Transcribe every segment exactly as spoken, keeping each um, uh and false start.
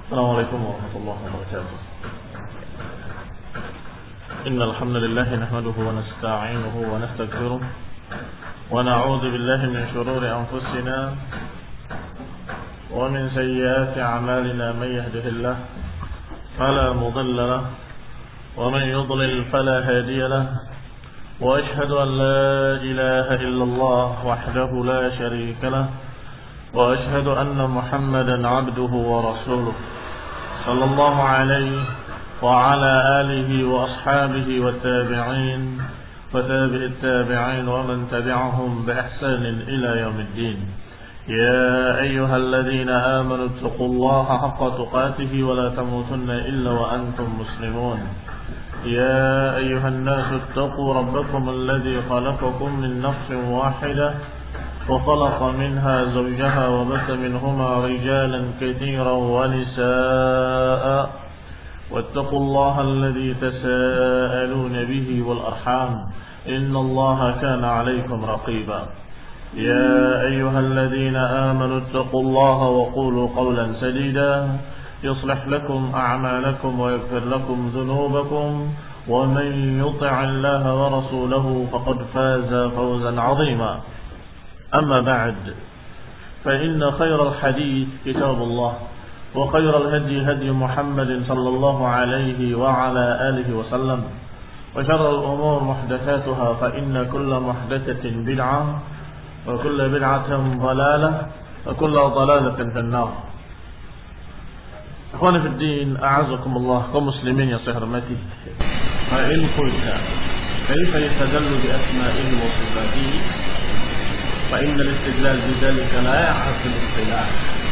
Assalamualaikum warahmatullahi wabarakatuh. Innal hamdalillah nahmaduhu wa nasta'inuhu wa nastaghfiruh wa na'udzu billahi min shururi anfusina wa min sayyiati a'malina may yahdihillah fala mudilla lahu wa man yudlil fala hadiya lahu wa ashhadu an la ilaha illallah wahdahu la sharika lahu wa ashhadu anna Muhammadan 'abduhu wa rasuluh sallallahu alaihi wa ala alihi wa ashabihi wa tabi'in wa tabi'it tabi'in wa man tabi'ahum bi ihsanin ila yaumiddin. Ya ayyuhalladzina amanu taqullaha haqqa tuqatih wa la tamutunna illa wa antum muslimun. Ya ayyuhan nasu taqu rabbakum alladzi khalaqakum min nafsin wahidah وخلق منها زوجها وبث منهما رجالا كثيرا ونساء واتقوا الله الذي تساءلون به والأرحام إن الله كان عليكم رقيبا. يا أيها الذين آمنوا اتقوا الله وقولوا قولا سديدا يصلح لكم أعمالكم ويغفر لكم ذنوبكم ومن يطع الله ورسوله فقد فاز فوزا عظيما. أما بعد فإن خير الحديث كتاب الله وخير الهدي هدي محمد صلى الله عليه وعلى آله وسلم وشر الأمور محدثاتها فإن كل محدثة بدعة وكل بدعة ضلالة وكل ضلالة في النار. أخواني في الدين أعزكم الله كمسلمين يا صهرمتي. فإن قلت كيف يستدل بأسمائه وصفاته فإن الاستدلال بذلك لا يعرف الاصطلاح.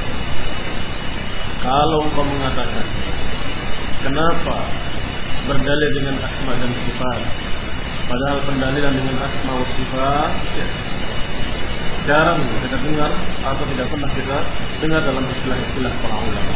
Kalau engkau mengatakan kenapa berdalil dengan asma dan sifat, padahal pendalilan dengan asma dan sifat ya, jarang kita dengar atau tidak pernah kita dengar dalam istilah-istilah para ulama.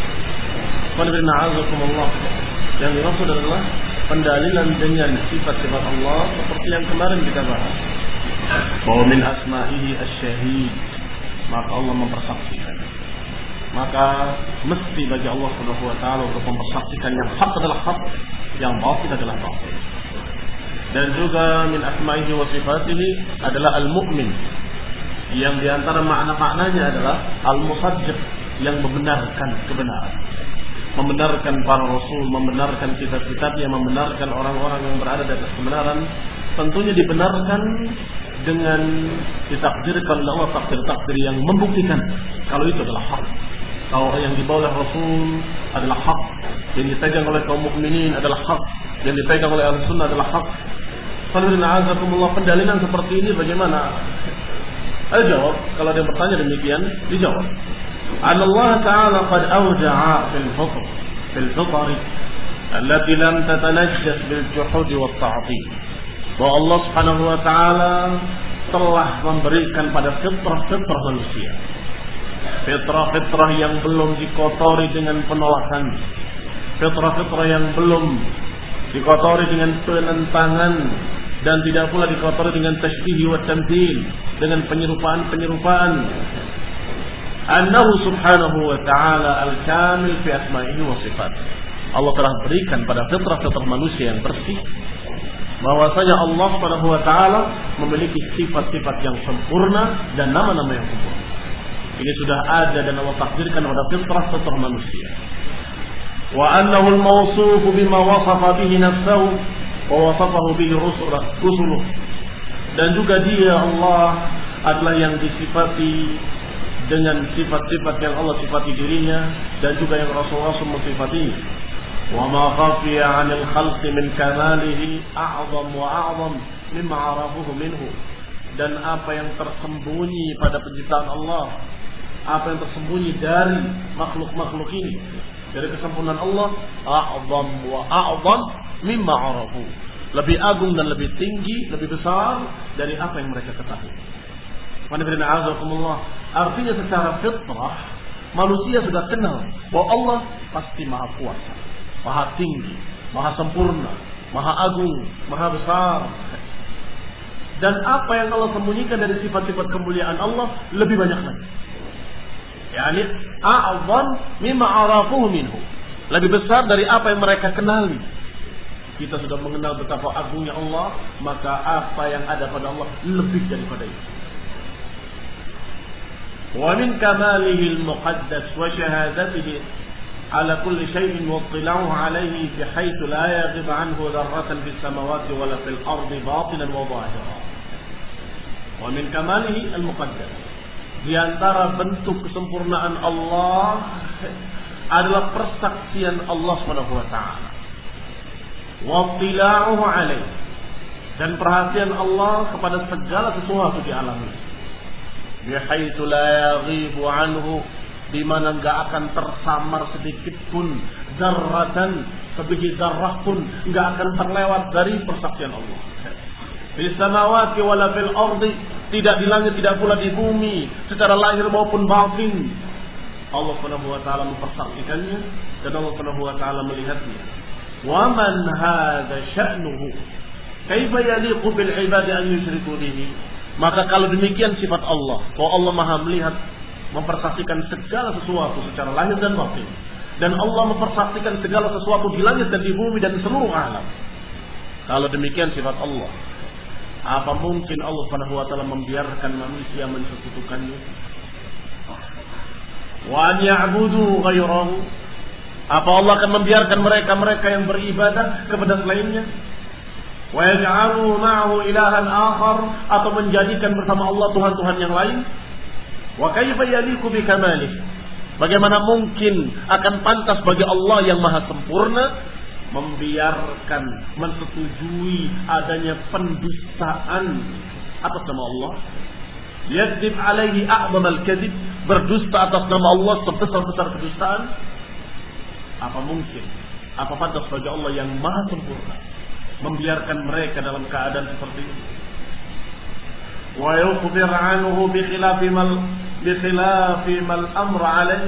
Qul yang dimaksud adalah pendalilan dengan sifat-sifat Allah seperti yang kemarin kita bahas. Bahwa min asma'ihi asy-syahid, maka Allah mempersaksikan. Maka mesti bagi Allah Subhanahu wa taala untuk mempersaksikan yang hak adalah hak, yang batil adalah batil. Dan juga min asma'ihi wa sifatihi adalah al-mu'min, yang diantara makna-maknanya adalah al-musaddiq, yang membenarkan kebenaran, membenarkan para rasul, membenarkan kitab-kitab, yang membenarkan orang-orang yang berada di atas kebenaran. Tentunya dibenarkan dengan ditakdirkan oleh Allah takdir-takdir yang membuktikan kalau itu adalah hak. Kalau yang dibawa oleh Rasul adalah hak, yang dipegang oleh kaum mukminin adalah hak, yang dipegang oleh Ahlussunnah adalah hak. Alhamdulillah, pendalilan seperti ini bagaimana? Ayo jawab. Kalau ada yang bertanya demikian, dijawab. Allah Ta'ala qad awja'a fil fitr fil fitr allati lam tatanajjas bil juhud wat ta'til. Bahwa Allah Subhanahu wa taala telah memberikan pada fitrah-fitrah manusia, fitrah-fitrah yang belum dikotori dengan penolakan, fitrah-fitrah yang belum dikotori dengan penentangan, dan tidak pula dikotori dengan tasybih wa tamthil, dengan penyerupaan-penyerupaan. Annahu subhanahu wa ta'ala al-kamil fi asma'ihi wa sifat. Allah telah berikan pada fitrah-fitrah manusia yang bersih bahwasanya Allah Subhanahu wa taala memiliki sifat-sifat yang sempurna dan nama-nama yang sempurna. Ini sudah ada dan Allah takdirkan pada fitrah-fitrah manusia. Wa annahu al-mawsuf bima wasafa bihi nafsuhu wa wasafahu bihi rusuluh. Dan juga dia Allah adalah yang disifati dengan sifat-sifat yang Allah sifati dirinya dan juga yang Rasul-Rasul mensifatinya. وما خفي عن الخلق من كماله أعظم وأعظم مما عرفوه منه. Dan apa yang tersembunyi pada penciptaan Allah, apa yang tersembunyi dari makhluk-makhluk ini, dari kesempurnaan Allah, a'zam wa a'zam mimma arafu, lebih agung dan lebih tinggi, lebih besar dari apa yang mereka ketahui. Artinya secara fitrah manusia sudah kenal bahwa Allah pasti maha kuasa, maha tinggi, maha sempurna, maha agung, maha besar. Dan apa yang Allah sembunyikan dari sifat-sifat kemuliaan Allah lebih banyak lagi. Yani a'zam mimma arafuhu minhu. Lebih besar dari apa yang mereka kenali. Kita sudah mengenal betapa agungnya Allah, maka apa yang ada pada Allah lebih daripada itu. Wa min kamalihi al-muqaddas wa shahadatihi ala kulli shay'in wa ittila'uhu alayhi bihaythu la yaghib anhu dharratan fis samawati wala fil ardi batinan wa zahiran. Wa min kamalihi al-muqaddas, di antara bentuk kesempurnaan Allah adalah persaksian Allah Subhanahu wa taala. Wa ittila'uhu alayhi, dan perhatian Allah kepada segala sesuatu di alam ini. Bihaitsu la yaghibu anhu, di mana enggak akan tersamar sedikit pun, zarratan, sebiji zarrah pun enggak akan terlewat dari persaksian Allah. Fis samawati wala fil ardi, tidak di langit tidak pula di bumi, secara lahir maupun batin. Allah Subhanahu wa taala mempersaksikannya dan Allah Subhanahu wa taala melihatnya. Wa man hadza sya'nuhu kaifa yaliqu bil ibadi an yusyriku bihi. Maka kalau demikian sifat Allah, bahwa Allah Maha melihat, mempersaksikan segala sesuatu secara lahir dan batin, dan Allah mempersaksikan segala sesuatu di langit dan di bumi dan seluruh alam. Kalau demikian sifat Allah, apa mungkin Allah Subhanahu wa taala membiarkan manusia mensekutukannya? Wa an ya'budu ghairahu, apa Allah akan membiarkan mereka-mereka yang beribadah kepada selainnya? Wa yaj'alu ma'ahu ilahan akhar, atau menjadikan bersama Allah Tuhan-Tuhan yang lain? Wa kaifa yaliqu bi kamalih, bagaimana mungkin akan pantas bagi Allah yang maha sempurna membiarkan, mensetujui adanya pendustaan atas nama Allah? Yakdzib alaihi a'zam al-kadzib, berdusta atas nama Allah sebesar-besar kedustaan. Apa mungkin, apa pantas bagi Allah yang maha sempurna membiarkan mereka dalam keadaan seperti ini? Wa yukhbir anhu bi khilafi mal bi khilafi mal amr alayhi,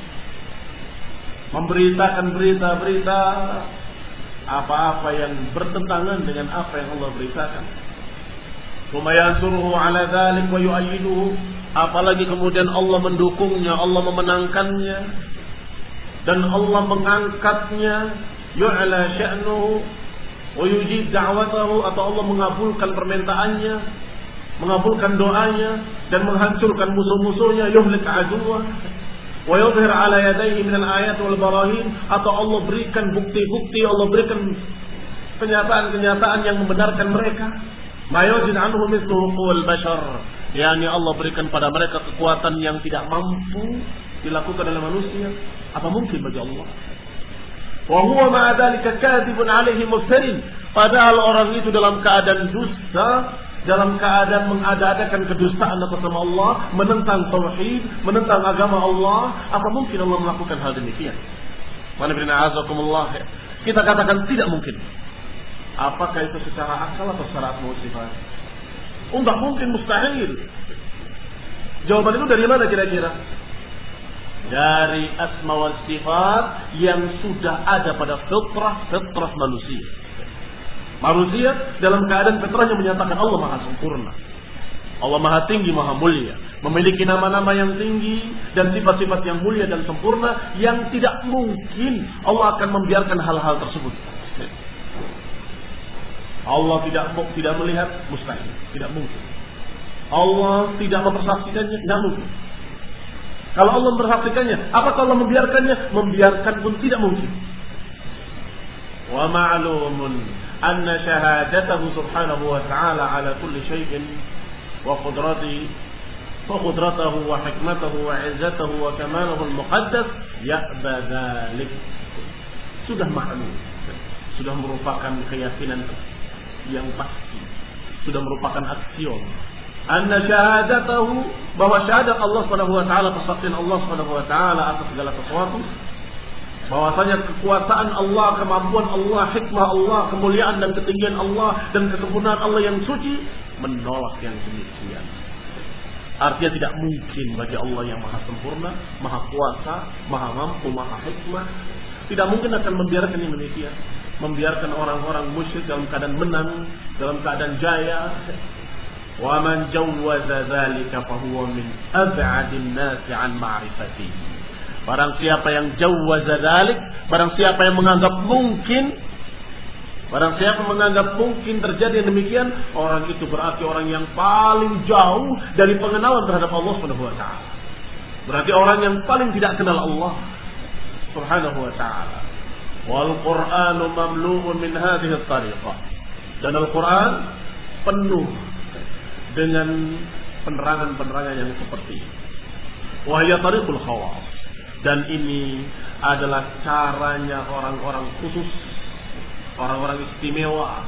memberitakan berita-berita apa-apa yang bertentangan dengan apa yang Allah beritakan. Tsumma yansuruhu ala dzalik wa yu'ayyiduhu, apalagi kemudian Allah mendukungnya, Allah memenangkannya, dan Allah mengangkatnya. Yu'la sya'nuhu wa yujib da'watahu, atau Allah mengabulkan permintaannya, mengabulkan doanya, dan menghancurkan musuh-musuhnya. Yuhlik aduwah wa yudhhir ala yadayhi min al-ayat wal barahin, atau Allah berikan bukti-bukti, Allah berikan kenyataan-kenyataan yang membenarkan mereka. Ma yujid anhu mithluhu qul bashar, yakni Allah berikan pada mereka kekuatan yang tidak mampu dilakukan oleh manusia. Apa mungkin bagi Allah? Wa huwa ma'a dzalika kadzibun 'alaihi muftarin, padahal orang itu dalam keadaan dusta, dalam keadaan mengada-adakan kedustaan atas nama Allah, menentang tauhid, menentang agama Allah. Apa mungkin Allah melakukan hal demikian? Kita katakan tidak mungkin. Apakah itu secara akal atau secara asma wa sifat? Oh, enggak mungkin, mustahil. Jawaban itu dari mana kira-kira? Dari asma wa sifat yang sudah ada pada fitrah fitrah manusia. Manusia dalam keadaan fitrahnya menyatakan Allah Maha sempurna, Allah Maha tinggi, Maha mulia, memiliki nama-nama yang tinggi dan sifat-sifat yang mulia dan sempurna, yang tidak mungkin Allah akan membiarkan hal-hal tersebut. Allah tidak tidak melihat, mustahil, tidak mungkin. Allah tidak mempersaksikannya, tidak mungkin. Kalau Allah mempersaksikannya, apakah Allah membiarkannya? Membiarkan pun tidak mungkin. Wa ma'lumun anna syahadatahu subhanahu wa ta'ala ala kulli syai'in wa qudratihi wa qudratahu wa hikmatahu wa 'izzatahu wa kamalahu al-muqaddas ya'ba dzalik. Sudah maklum, sudah merupakan keyakinan yang pasti, sudah merupakan aksiom. Anna syahadatahu, bahwa syahadat Allah Subhanahu wa taala, persaksian Allah Subhanahu wa taala atas segala sesuatu, bahwasanya kekuasaan Allah, kemampuan Allah, hikmah Allah, kemuliaan dan ketinggian Allah, dan kesempurnaan Allah yang suci menolak yang demikian. Artinya tidak mungkin bagi Allah yang maha sempurna, maha kuasa, maha mampu, maha hikmah, tidak mungkin akan membiarkan yang demikian, membiarkan orang-orang musyrik dalam keadaan menang, dalam keadaan jaya. Wa man jawwaza dzalika fa huwa min ab'adin nas 'an ma'rifatihi. Barang siapa yang jawwaza dzalik, barang siapa yang menganggap mungkin, barang siapa menganggap mungkin terjadi demikian, orang itu berarti orang yang paling jauh dari pengenalan terhadap Allah Subhanahu wa taala. Berarti orang yang paling tidak kenal Allah Subhanahu wa taala. Wal Qur'anu mamlu'un min hadhihi at-tariqah. Dan Al-Qur'an penuh dengan penerangan-penerangan yang seperti ini. Wa hiya tariqul khawas. Dan ini adalah caranya orang-orang khusus, orang-orang istimewa.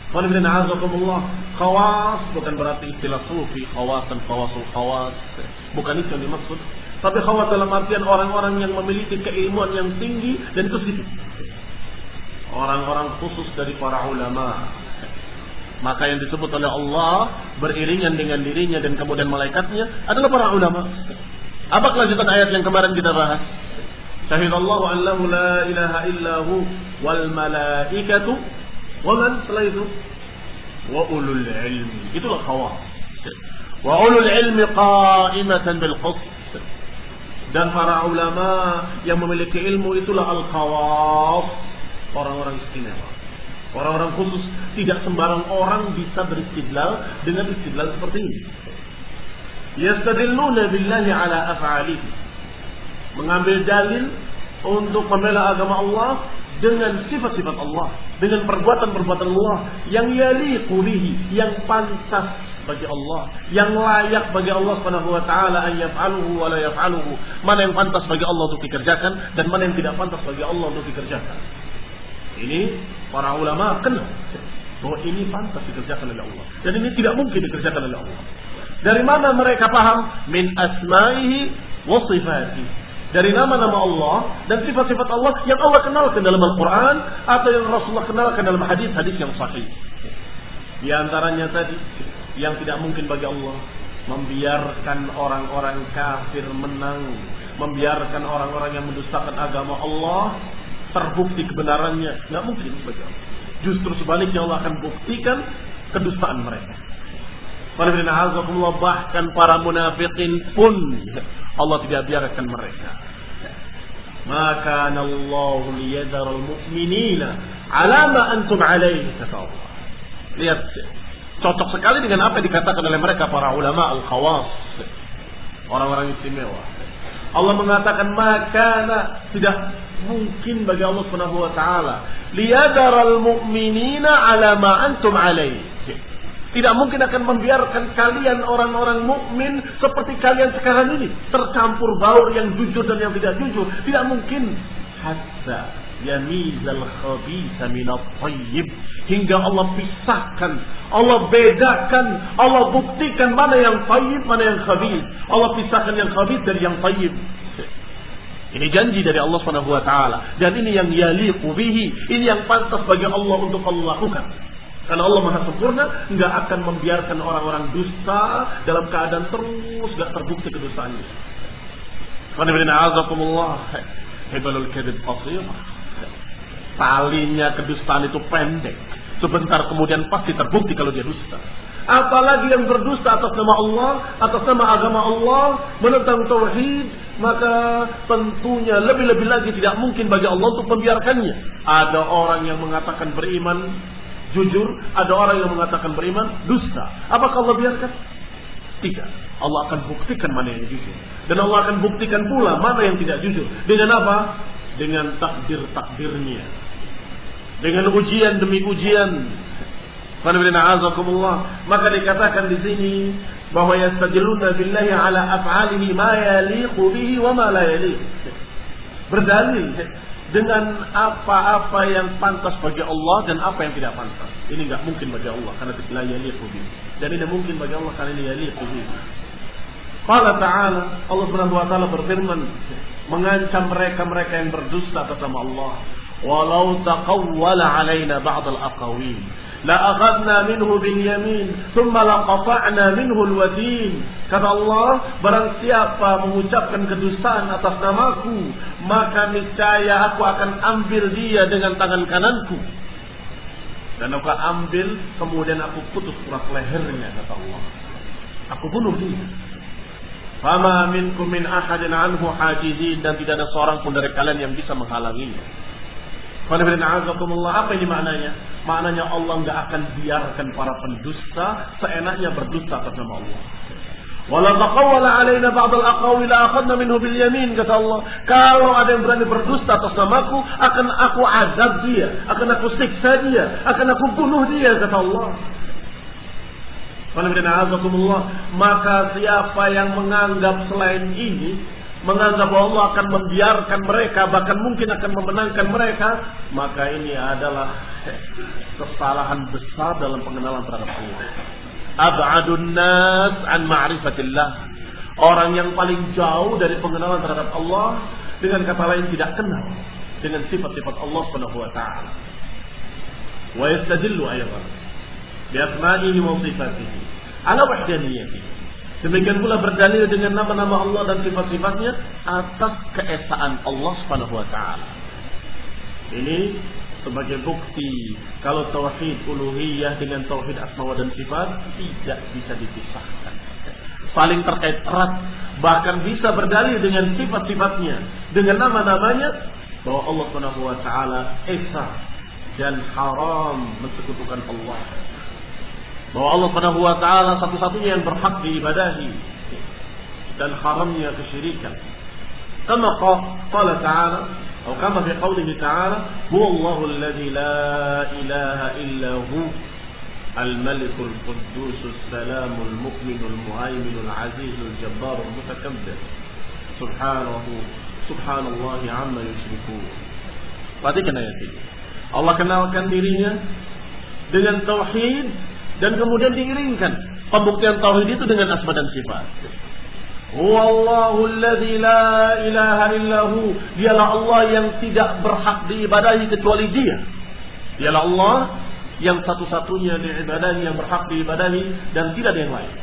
Khawas bukan berarti istilah sufi, khawas dan khawasul khawas. Bukan itu yang dimaksud. Tapi khawas dalam artian orang-orang yang memiliki keilmuan yang tinggi dan itu sedikit. Orang-orang khusus dari para ulama. Maka yang disebut oleh Allah beriringan dengan dirinya dan kemudian malaikatnya adalah para ulama. Apa kelanjutan ayat yang kemarin kita bahas? Syahidallahu annahu la ilaha illahu wal malaikatu wa man setelah itu wa ulul ilmi. Itulah khawas. Wa ulul ilmi qa'imatan bil qist. Dan para ulama yang memiliki ilmu itulah al-khawas, orang-orang istimewa. Orang-orang khusus. Tidak sembarang orang bisa beristidlal dengan istidlal seperti ini. Yastadilluna billahi ala af'alihi. Mengambil dalil untuk membela agama Allah dengan sifat-sifat Allah, dengan perbuatan-perbuatan Allah yang yaliqu bihi, yang pantas bagi Allah, yang layak bagi Allah Subhanahu wa taala an yaf'aluhu wa la yaf'aluhu. Mana yang pantas bagi Allah untuk dikerjakan dan mana yang tidak pantas bagi Allah untuk dikerjakan. Ini para ulama kenal bahwa ini pantas dikerjakan oleh Allah dan ini tidak mungkin dikerjakan oleh Allah. Dari mana mereka paham? Min asma'ihi wa sifatihi. Dari nama-nama Allah dan sifat-sifat Allah yang Allah kenalkan dalam Al-Quran atau yang Rasulullah kenalkan dalam hadis-hadis yang sahih. Di antaranya tadi yang tidak mungkin bagi Allah membiarkan orang-orang kafir menang, membiarkan orang-orang yang mendustakan agama Allah terbukti kebenarannya, nggak mungkin bagi Allah. Justru sebaliknya Allah akan buktikan kedustaan mereka. Bahkan para munafikin pun Allah tidak biarkan mereka. Maka Allah liyadharal mu'minina ala ma antum alaihi, kata Allah. Lihat, cocok sekali dengan apa yang dikatakan oleh mereka para ulama al-khawas, orang-orang istimewa. Allah mengatakan maka tidak mungkin bagi Allah Subhanahu wa taala liyadharal mu'minina ala ma antum alaihi. Tidak mungkin akan membiarkan kalian orang-orang mukmin seperti kalian sekarang ini tercampur baur yang jujur dan yang tidak jujur. Tidak mungkin. Hatta yamizal khabitha minat thayyib, hingga Allah pisahkan, Allah bedakan, Allah buktikan mana yang thayyib, mana yang khabith. Allah pisahkan yang khabith dari yang thayyib. Ini janji dari Allah Subhanahu wa taala dan ini yang yaliqu bihi, ini yang pantas bagi Allah untuk Allah lakukan. Karena Allah Maha Sempurna, enggak akan membiarkan orang-orang dusta dalam keadaan terus enggak terbukti kedustaannya. Talinya kedustaan itu pendek. Sebentar kemudian pasti terbukti kalau dia dusta. Apalagi yang berdusta atas nama Allah, atas nama agama Allah, menentang tauhid, maka tentunya lebih-lebih lagi tidak mungkin bagi Allah untuk membiarkannya. Ada orang yang mengatakan beriman jujur, ada orang yang mengatakan beriman dusta. Apakah Allah biarkan? Tidak. Allah akan buktikan mana yang jujur. Dan Allah akan buktikan pula mana yang tidak jujur. Dengan apa? Dengan takdir-takdirnya. Dengan ujian demi ujian. Maka dikatakan di sini bahwa yastajiluna billahi ala af'alihi ma yaliqu bihi wa ma la yaliq. Berdalil dengan apa-apa yang pantas bagi Allah dan apa yang tidak pantas. Ini enggak mungkin bagi Allah karena la yaliqu bihi. Dan ini mungkin bagi Allah karena ini yaliqu bihi. Qala ta'ala, Allah Subhanahu wa taala berfirman mengancam mereka-mereka yang berdusta atas nama Allah. Walau taqawwala 'alaina ba'd al-aqawil la akhadna minhu bil yamin thumma laqata'na minhu al-watin. Kata Allah, barang siapa mengucapkan kedustaan atas namaku, maka niscaya aku akan ambil dia dengan tangan kananku Dan aku ambil, kemudian aku putus urat lehernya, kata Allah. Aku bunuh dia. Fama minkum min ahadin anhu hajizin, dan tidak ada seorang pun dari kalian yang bisa menghalanginya. Apa ini maknanya? Maknanya Allah enggak akan biarkan para pendusta seenaknya berdusta atas nama Allah. Wala taqawwala alaina ba'd al-aqawil akhadna minhu bil yamin, kata Allah. Kalau ada yang berani berdusta atas namaku, akan aku azab dia, akan aku siksa dia, akan aku bunuh dia, kata Allah. Maka siapa yang menganggap selain ini, menganggap bahwa Allah akan membiarkan mereka, bahkan mungkin akan memenangkan mereka, maka ini adalah kesalahan besar dalam pengenalan terhadap Allah. Ab'adun nas an ma'rifatillah. Orang yang paling jauh dari pengenalan terhadap Allah, dengan kata lain tidak kenal dengan sifat-sifat Allah Subhanahu wa taala. Wa yastadillu ayatan bi asma'ihi wa sifatihi ala wahdaniyatihi. Demikian pula berdalil dengan nama-nama Allah dan sifat-sifatnya atas keesaan Allah Subhanahu wa taala. Ini sebagai bukti kalau tauhid uluhiyah dengan tauhid asma dan sifat tidak bisa dipisahkan. Saling terkait erat, bahkan bisa berdalil dengan sifat-sifatnya, dengan nama-namanya, bahwa Allah Subhanahu wa taala esa dan haram mensekutukan Allah. Bahwa Allah Subhanahu wa taala satu-satunya yang berhak diibadahi dan haramnya kesyirikan. Kama qala ta'ala atau kama fi qoulihi ta'ala, huwallahu alladzi la ilaha illa hu al-malikul quddusus salamul mu'minul muhaiminul azizul jabbarul mutakabbir subhanahu subhanallahi amma yusyrikun. Perhatikan ayat ini. Allah kenalkan dirinya dengan tauhid dan kemudian diiringkan pembuktian tauhid itu dengan asma dan sifat. Huwallahu alladzi la ilaha illahu, dialah Allah yang tidak berhak diibadahi kecuali Dia. Dialah Allah yang satu-satunya diibadahi, yang berhak diibadahi dan tidak ada yang lain.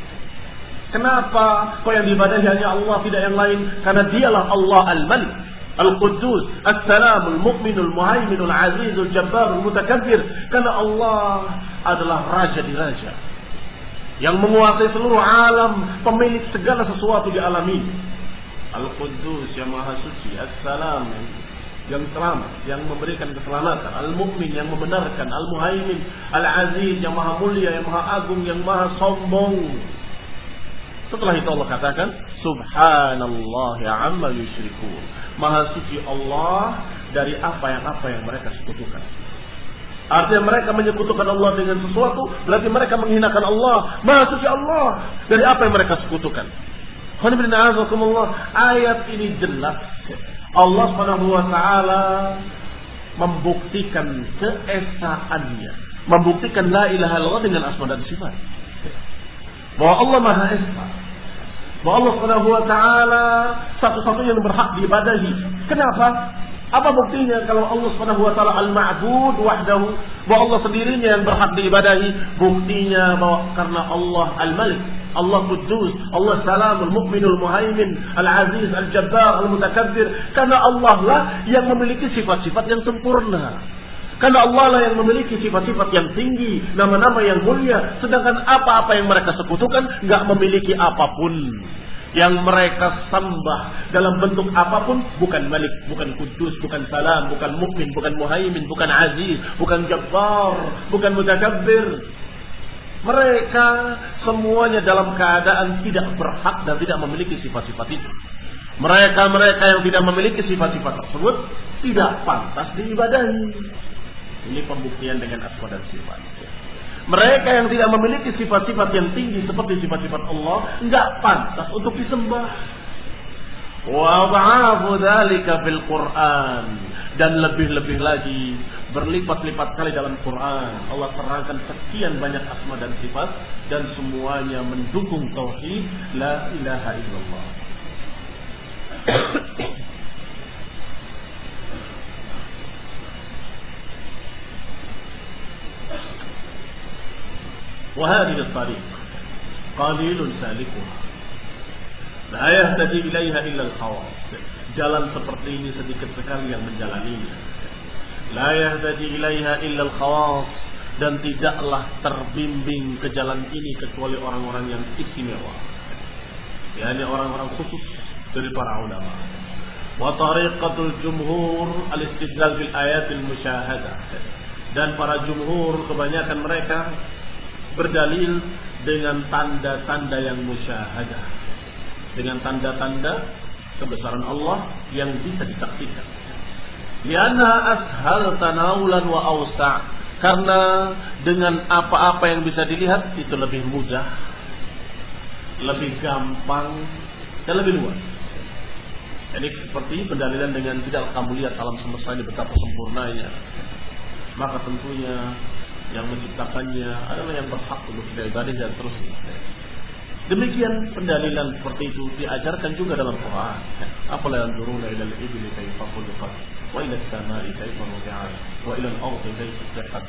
Kenapa kok yang diibadahi hanya Allah, tidak yang lain? Karena Dialah Allah Al-Malik, Al-Quddus, As-Salam, Al-Mu'minul Muhaiminul Azizul Jabbar, Al-Mutakabbir. Karena Allah adalah raja di raja, yang menguasai seluruh alam, pemilik segala sesuatu di alam ini. Al-Quddus yang maha suci, As-Salam yang selamat, yang memberikan keselamatan, Al-Mu'min yang membenarkan, Al-Muhaimin, Al-Aziz yang maha mulia, yang maha agung, yang maha sombong. Setelah itu Allah katakan, Subhanallah amma yusyrikun. Maha suci Allah dari apa yang apa yang mereka sekutukan. Artinya mereka menyekutukan Allah dengan sesuatu, berarti mereka menghinakan Allah. Maha suci Allah dari apa yang mereka sekutukan. Ayat ini jelas Allah Subhanahu wa taala membuktikan keesaannya, membuktikan la ilaha illallah dengan asma dan sifat. Bahwa Allah Maha Esa, bahwa Allah Subhanahu wa taala satu-satunya yang berhak diibadahi. Kenapa? Apa buktinya kalau Allah Subhanahu wa taala al-ma'bud wahdahu, bahwa Allah sendirinya yang berhak diibadahi? Buktinya bahwa karena Allah al-Malik, Allah Quddus, Allah Salamul Mu'minul Muhaimin, Al-Aziz, Al-Jabbar, Al-Mutakabbir. Karena Allah lah yang memiliki sifat-sifat yang sempurna. Karena Allah lah yang memiliki sifat-sifat yang tinggi, nama-nama yang mulia. Sedangkan apa-apa yang mereka sekutukan enggak memiliki apapun. Yang mereka sembah dalam bentuk apapun, bukan Malik, bukan Quddus, bukan Salam, bukan Mukmin, bukan Muhaimin, bukan Aziz, bukan Jabbar, bukan Mutakabbir. Mereka semuanya dalam keadaan tidak berhak dan tidak memiliki sifat-sifat itu. Mereka-mereka yang tidak memiliki sifat-sifat tersebut tidak pantas diibadahi. Ini pembuktian dengan asma dan sifat. Mereka yang tidak memiliki sifat-sifat yang tinggi seperti sifat-sifat Allah enggak pantas untuk disembah. Wa ba'afu dzalika fil Qur'an, dan lebih-lebih lagi berlipat-lipat kali dalam Quran Allah terangkan sekian banyak asma dan sifat dan semuanya mendukung tauhid la ilaha illallah. وهذه الطريق قليل سالكها لا يهتدي إليها إلا الخواص. Jalan seperti ini sedikit sekali yang menjalaninya. La yahtadi ilaiha illa al-khawas. dan tidaklah terbimbing ke jalan ini kecuali orang-orang yang istimewa, yakni orang-orang khusus dari para ulama. Wa tariqatul jumhur al-istidlal bil ayatil musyahadah, dan para jumhur kebanyakan mereka berdalil dengan tanda-tanda yang musyahadah, dengan tanda-tanda kebesaran Allah yang bisa disaksikan. Lianna ashal tanawulan wa awsa', karena dengan apa-apa yang bisa dilihat itu lebih mudah, lebih gampang, dan lebih luas. Jadi seperti pendalilan dengan tidak kamu lihat alam semesta ini betapa sempurnanya, maka tentunya yang menciptakannya adalah yang berhak untuk kita ibadati dan terusnya. Demikian pendalilan seperti itu diajarkan juga dalam Quran. Afala yanzuruna ila al-ibli kayfa khuliqat wa ila as-sama'i kayfa rufi'at wa ila al-ardi kayfa sutihat.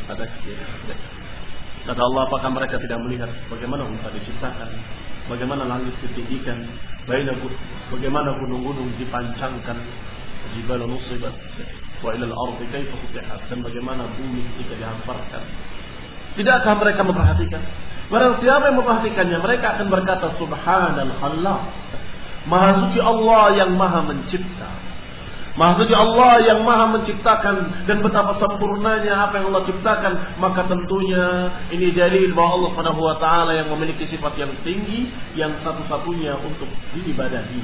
Kata Allah, apakah mereka tidak melihat bagaimana unta diciptakan, bagaimana langit ditinggikan, bagaimana gunung-gunung dipancangkan, jibal nusibat wa ila al-ardi kayfa sutihat, dan bagaimana bumi ketika dihamparkan. Tidakkah mereka memperhatikan? Barang siapa yang memperhatikannya, mereka akan berkata Subhanal Khallaq, Maha suci Allah yang Maha mencipta, Maha suci Allah yang Maha menciptakan, dan betapa sempurnanya apa yang Allah ciptakan. Maka tentunya ini dalil bahwa Allah Subhanahu wa taala yang memiliki sifat yang tinggi, yang satu-satunya untuk diibadahi.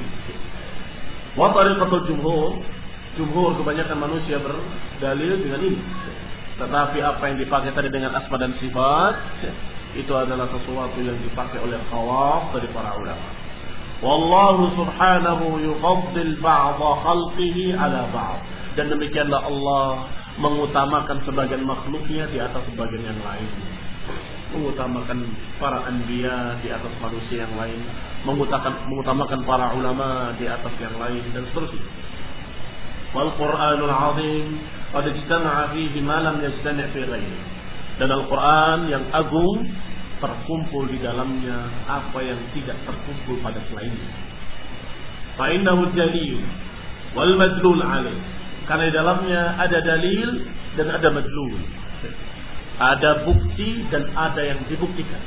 Wa tariqatul jumhur, jumhur kebanyakan manusia berdalil dengan ini. Tetapi apa yang dipakai tadi dengan asma dan sifat, itu adalah sesuatu yang dipakai oleh khawas dari para ulama. Wallahu subhanahu yufaddil ba'dha khalqihi ala ba'd. Dan demikianlah Allah mengutamakan sebagian makhluknya di atas sebagian yang lain. Mengutamakan para anbiya di atas manusia yang lain, mengutamakan mengutamakan para ulama di atas yang lain, dan seterusnya. Wal Qur'anul 'azim qad ijtama'a fihi ma lam yajtami' fi ghairihi. Dan Al-Quran yang agung terkumpul di dalamnya apa yang tidak terkumpul pada selainnya. Fa'innahu dalil wal madlul alaih. Karena di dalamnya ada dalil dan ada madlul. Ada bukti dan ada yang dibuktikan.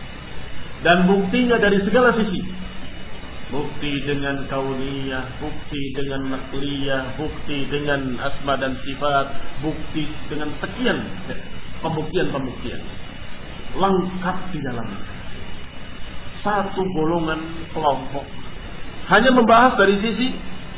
Dan buktinya dari segala sisi. Bukti dengan kauniyah, bukti dengan nakliyah, bukti dengan asma dan sifat, bukti dengan sekian pembuktian-pembuktian lengkap di dalamnya. Satu golongan kelompok hanya membahas dari sisi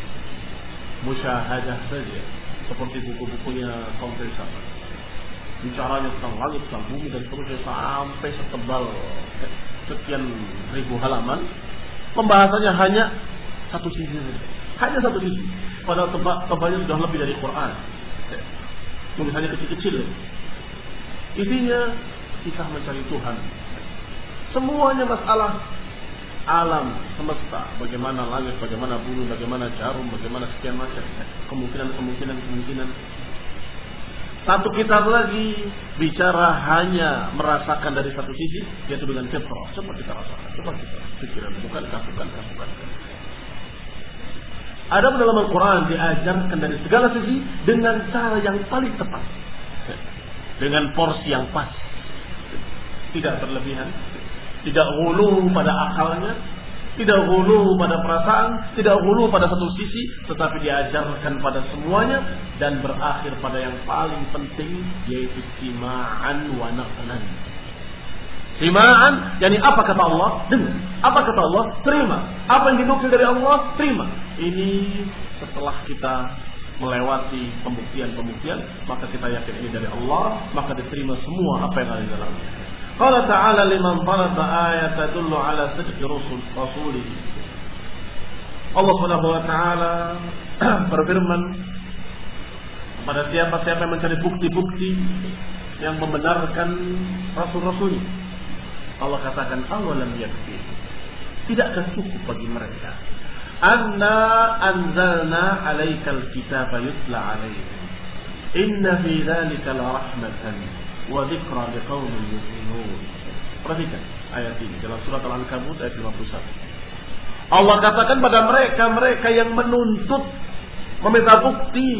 musyahadah saja, seperti buku-bukunya kaum filsafat. Bicaranya tentang langit, tentang bumi dan seterusnya sampai setebal sekian ribu halaman. Pembahasannya hanya satu sisi saja, hanya satu sisi. Padahal tebalnya sudah lebih dari Quran. Tulisannya kecil-kecil. Intinya kisah mencari Tuhan. Semuanya masalah alam semesta, bagaimana langit, bagaimana bumi, bagaimana jarum, bagaimana sekian macam kemungkinan, kemungkinan, kemungkinan. Satu kitab lagi bicara hanya merasakan dari satu sisi, yaitu dengan fitrah. Coba kita rasakan, coba kita pikiran, bukan bukan bukan. Ada dalam Al-Quran diajarkan dari segala sisi dengan cara yang paling tepat, dengan porsi yang pas, tidak berlebihan, tidak ghulu pada akalnya, tidak ghulu pada perasaan, tidak ghulu pada satu sisi, tetapi diajarkan pada semuanya dan berakhir pada yang paling penting, yaitu sima'an wa naqlan. Sima'an, yani apa kata Allah, dengar. Apa kata Allah, terima. Apa yang dinukil dari Allah, terima. Ini setelah kita melewati pembuktian-pembuktian, maka kita yakin ini dari Allah, maka diterima semua apa yang ada di dalamnya. Qala ta'ala liman talaba ayat tadullu ala sidqi rusul rasulih. Allah Subhanahu wa taala berfirman pada siapa-siapa yang mencari bukti-bukti yang membenarkan rasul-rasulnya. Allah katakan awalam yakfi. Tidakkah cukup bagi mereka? Anna anzalna 'alaikal kitaba yutla 'alaihim. Inna fi dzalika la rahmatan wa dzikra liqaumin yu'minun. Perhatikan ayat ini dalam surat Al-Ankabut ayat lima puluh satu. Allah katakan pada mereka mereka yang menuntut, meminta bukti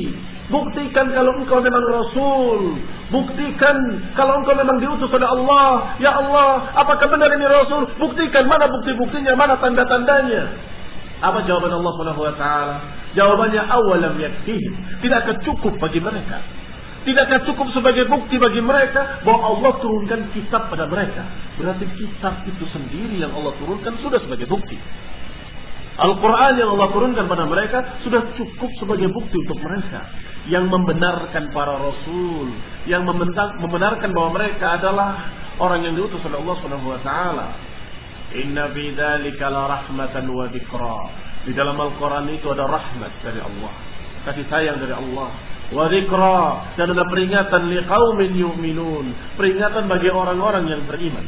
Buktikan kalau engkau memang Rasul. Buktikan kalau engkau memang diutus oleh Allah. Ya Allah, apakah benar ini Rasul? Buktikan, mana bukti-buktinya, mana tanda-tandanya. Apa jawaban Allah Subhanahu wa taala? Jawabannya, awalam yakfihim. Tidakkah cukup bagi mereka? Tidakkah cukup sebagai bukti bagi mereka bahwa Allah turunkan kitab pada mereka? Berarti kitab itu sendiri yang Allah turunkan sudah sebagai bukti. Al-Quran yang Allah turunkan pada mereka sudah cukup sebagai bukti untuk mereka. Yang membenarkan para Rasul. Yang membenarkan bahwa mereka adalah orang yang diutus oleh Allah subhanahu wa taala. Inna fi dzalika la rahmatan wa dzikra. Di dalam Al-Quran itu ada rahmat dari Allah, kasih sayang dari Allah. Wa dzikra, dan ada peringatan liqaumin yu'minun, peringatan bagi orang-orang yang beriman.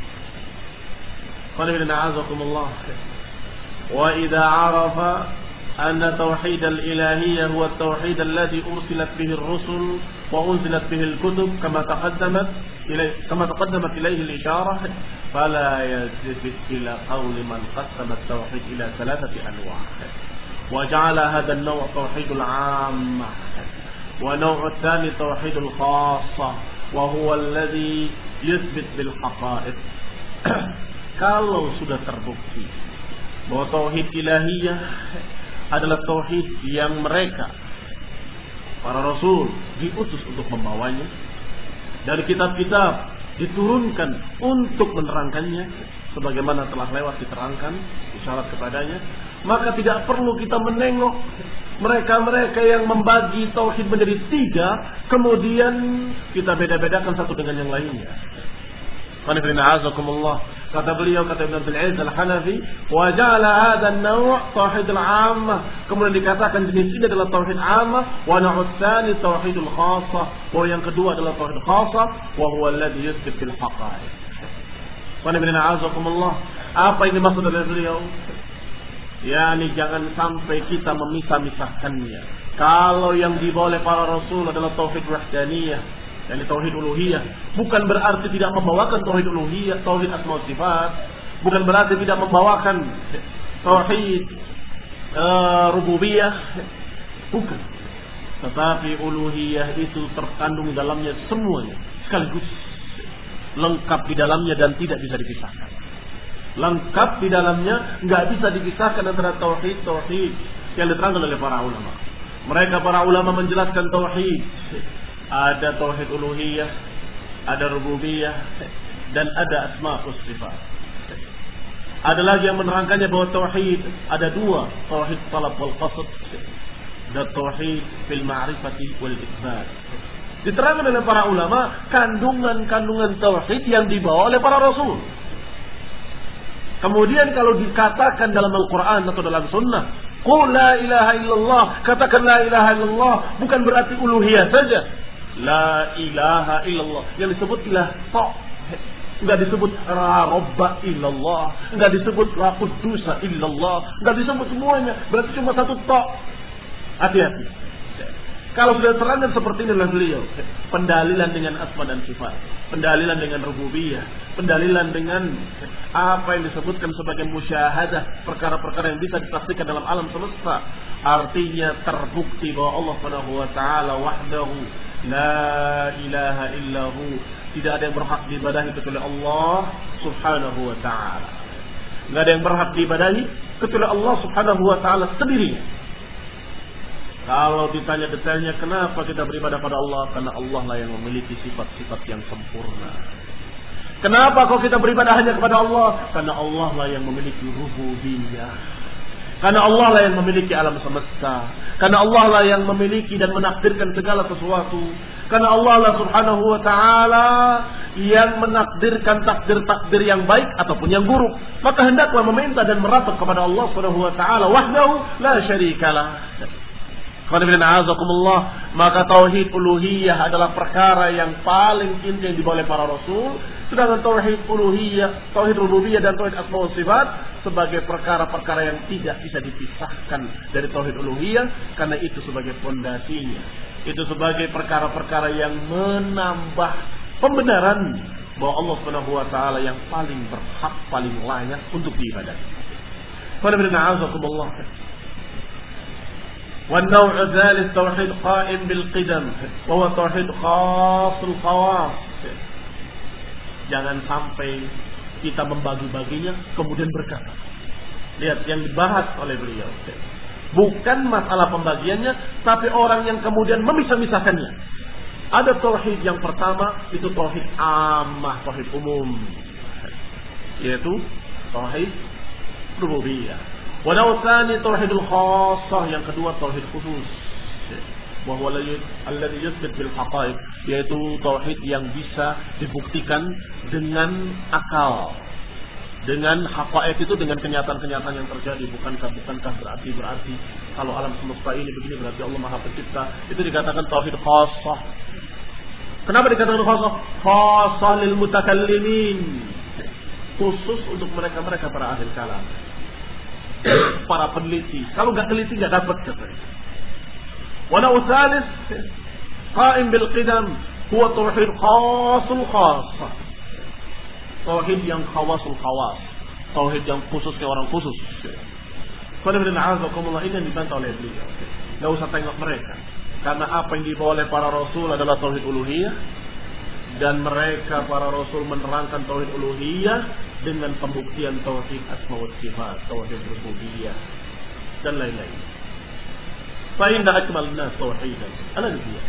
Qul inna a'udzukumullah. Wa idza 'arafa anna tauhid al-ilahiyyah huwa at-tauhid alladhi ursilat bihi ar-rusul wa unzilat bihi al-kutub kama taqaddamat ilayhi kama taqaddamat ilayhi al-isharah fala yaltafit ila qawli man qassama at-tauhid ila thalathati anwa' wa ja'ala hadha an-naw' tauhid al-'ammah wa naw' ath-thani tauhid al-khassah wa huwa alladhi yuthbit bil haqa'iq. Kalau sudah terbukti bahwa tauhid ilahiyah adalah tauhid yang mereka para rasul diutus untuk membawanya, dari kitab-kitab diturunkan untuk menerangkannya sebagaimana telah lewat diterangkan isyarat kepadanya, maka tidak perlu kita menengok mereka-mereka yang membagi tauhid menjadi tiga kemudian kita beda-bedakan satu dengan yang lainnya. Kata beliau, kata Ibn Abdul Aziz Al-Hanafi, wa ja'ala hadha an-naw' tauhid al-'ammah. Kemudian dikatakan jenis ini adalah tauhid 'ammah, wa naw' tsani tauhidul khassah. Bahwa yang kedua adalah tauhid khassah, wa huwa alladhi yuthbit bil haqa'iq. Wa nabiyina a'azakumullah. Apa yang dimaksud oleh beliau? Yani jangan sampai kita memisah-misahkannya. Kalau yang dibawa oleh para rasul adalah tauhid wahdaniyah, yani tauhid uluhiyah, bukan berarti tidak membawakan tauhid uluhiyah, tauhid asma wa sifat, bukan berarti tidak membawakan tauhid uh, rububiyah, bukan. Tetapi uluhiyah itu terkandung dalamnya semuanya sekaligus, lengkap di dalamnya dan tidak bisa dipisahkan. Lengkap di dalamnya, nggak bisa dipisahkan antara tauhid tauhid yang diterangkan oleh para ulama. Mereka para ulama menjelaskan tauhid. Ada tauhid uluhiyah, ada rububiyah, dan ada asma wa sifat. Ada lagi yang menerangkannya bahwa tauhid ada dua, tauhid talab wal qasd dan tauhid fil ma'rifati wal itsbat. Diterangkan oleh para ulama kandungan-kandungan tauhid yang dibawa oleh para rasul. Kemudian kalau dikatakan dalam Al-Quran atau dalam Sunnah, qul la ilaha illallah, katakan la ilaha illallah, bukan berarti uluhiyah saja. La ilaha illallah yang disebut ilah ta', enggak disebut rabba illallah, enggak disebut la qudusa illallah, enggak disebut semuanya, berarti cuma satu ta'. Hati-hati. Kalau sudah terangkan seperti ini oleh beliau, pendalilan dengan asma dan sifat, pendalilan dengan rububiyah, pendalilan dengan apa yang disebutkan sebagai musyahadah, perkara-perkara yang bisa disaksikan dalam alam semesta, artinya terbukti bahwa Allah Subhanahu wa taala wahdahu la ilaha illahu, tidak ada yang berhak diibadahi kecuali Allah Subhanahu wa taala. Enggak ada yang berhak diibadahi kecuali Allah Subhanahu wa taala sendiri. Kalau ditanya detailnya kenapa kita beribadah pada Allah, karena Allah lah yang memiliki sifat-sifat yang sempurna. Kenapa kok kita beribadah hanya kepada Allah? Karena Allah lah yang memiliki rububiyah. Karena Allah lah yang memiliki alam semesta. Karena Allah lah yang memiliki dan menakdirkan segala sesuatu. Karena Allah lah subhanahu wa ta'ala yang menakdirkan takdir-takdir yang baik ataupun yang buruk. Maka hendaklah meminta dan merapat kepada Allah subhanahu wa ta'ala wahdahu la syarikalah. Maka tauhid uluhiyah adalah perkara yang paling inti yang dibawa oleh para rasul. Sedangkan tauhid uluhiyah, tauhid rububiyah dan tauhid asma wa sifat sebagai perkara-perkara yang tidak bisa dipisahkan dari tauhid uluhiyah, karena itu sebagai fondasinya. Itu sebagai perkara-perkara yang menambah pembenaran bahwa Allah Subhanahu wa taala yang paling berhak, paling layak untuk diibadahi. والنوع الثالث توحيد قائم بالقدم وهو توحيد خاص الخواص. Jangan sampai kita membagi-baginya kemudian berkata. Lihat yang dibahas oleh beliau. Bukan masalah pembagiannya, tapi orang yang kemudian memisah-misahkannya. Ada tauhid yang pertama, itu tauhid ammah, tauhid umum, yaitu tauhid rububiyah. Wa naw'ani tauhidul khassah, yang kedua tauhid khusus. Wa huwa alladhi yuthbit bil haqa'iq, yaitu tauhid yang bisa dibuktikan dengan akal. Dengan haqa'iq itu dengan kenyataan-kenyataan yang terjadi. Bukankah bukankah berarti berarti kalau alam semesta ini begini berarti Allah Maha Pencipta. Itu dikatakan tauhid khassah. Kenapa dikatakan khassah? Khassah lil mutakallimin. Khusus untuk mereka-mereka para ahli kalam. Para peneliti. Kalau enggak teliti enggak dapat katanya. Wa nau tsalits qa'im bil qidam huwa tauhid khassul khassah. Tauhid yang khawasul khawas, tauhid yang khususnya orang khusus. Qul-A'udzubikumullah, ini yang dibantah oleh beliau. Enggak usah tengok mereka, karena apa yang dibawa oleh para rasul adalah tauhid uluhiyah, dan mereka para rasul menerangkan tauhid uluhiyah dengan pembuktian tauhid asma wa sifat, tauhid rububiyah dan lain-lain. Fa inna akmalun nas tauhidan, ana dia.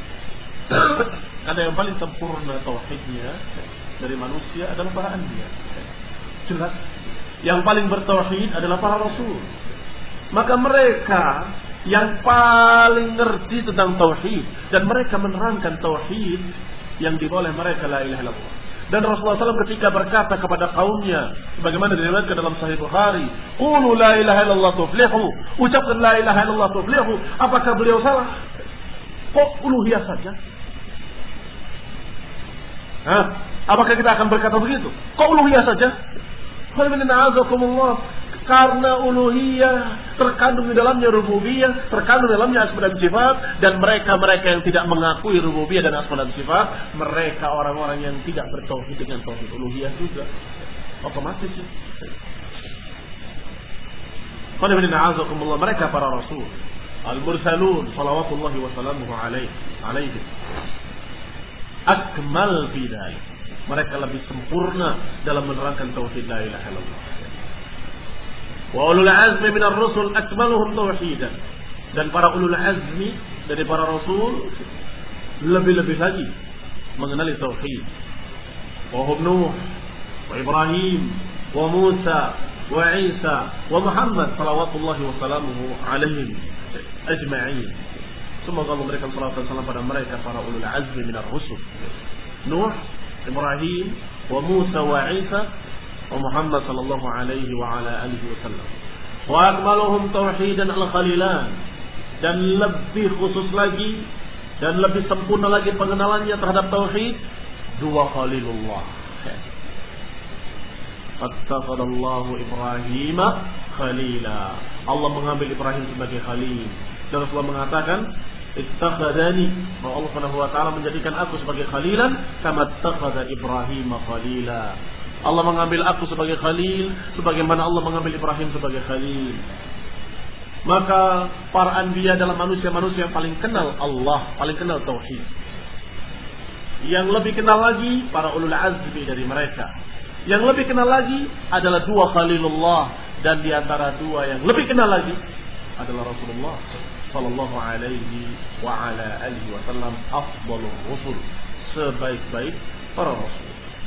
Ada yang paling sempurna tauhidnya dari manusia adalah para anbiya. Jelas. Yang paling bertauhid adalah para rasul. Maka mereka yang paling ngerti tentang tauhid dan mereka menerangkan tauhid yang dibawa oleh mereka la ilaha illallah. Dan Rasulullah shallallahu alaihi wasallam ketika berkata kepada kaumnya, sebagaimana diriwayatkan dalam Sahih Bukhari, "Qulu la ilaha illallah tuflihu." Ucapkan la ilaha illallah tuflihu. Apakah beliau salah? Kok uluhiyah saja? Hah? Apakah kita akan berkata begitu? Kok uluhiyah saja? Karena uluhiyah terkandung di dalamnya rububiyah, terkandung di dalamnya asma dan sifat, dan mereka-mereka yang tidak mengakui rububiyah dan asma dan sifat, mereka orang-orang yang tidak bertauhid dengan tauhid uluhiyah juga. Otomatis ya. Mereka para rasul, al-mursalun, salawatullahi wa salamuhu alaihi, alaihi. Akmal bidai. Mereka lebih sempurna dalam menerangkan tauhid la ilaha illallah. Wa ulul azmi minar rusul akmaluhum tauhidan. Dan para ulul azmi dari para rasul lebih-lebih lagi mengenali tauhid. Wa hum Nuh, wa Ibrahim, wa Musa, wa Isa, wa Muhammad salawatullahi wa salamuhu alaihim ajma'in. Semoga Allah memberikan salawat dan salam pada mereka para ulul azmi minar rusul. Nuh, Ibrahim, wa Musa, wa Isa, wa Muhammad sallallahu alaihi wa ala alihi wasallam. Wa akmaluhum tauhidan al-khalilan, dan lebih khusus lagi dan lebih sempurna lagi pengenalannya terhadap tauhid dua khalilullah. Fattakhadallahu Ibrahim khalila. Allah mengambil Ibrahim sebagai khalil. Dan Rasulullah mengatakan, ittakhadani, bahwa Allah Subhanahu wa taala menjadikan aku sebagai khalilan kama ittakhadha Ibrahim khalila. Allah mengambil aku sebagai khalil sebagaimana Allah mengambil Ibrahim sebagai khalil. Maka para anbiya adalah manusia-manusia yang paling kenal Allah, paling kenal tauhid. Yang lebih kenal lagi para ulul azmi dari mereka. Yang lebih kenal lagi adalah dua khalilullah, dan di antara dua yang lebih kenal lagi adalah Rasulullah sallallahu alaihi wa ala alihi wasallam, afdhalur rusul, sebaik-baik para rasul.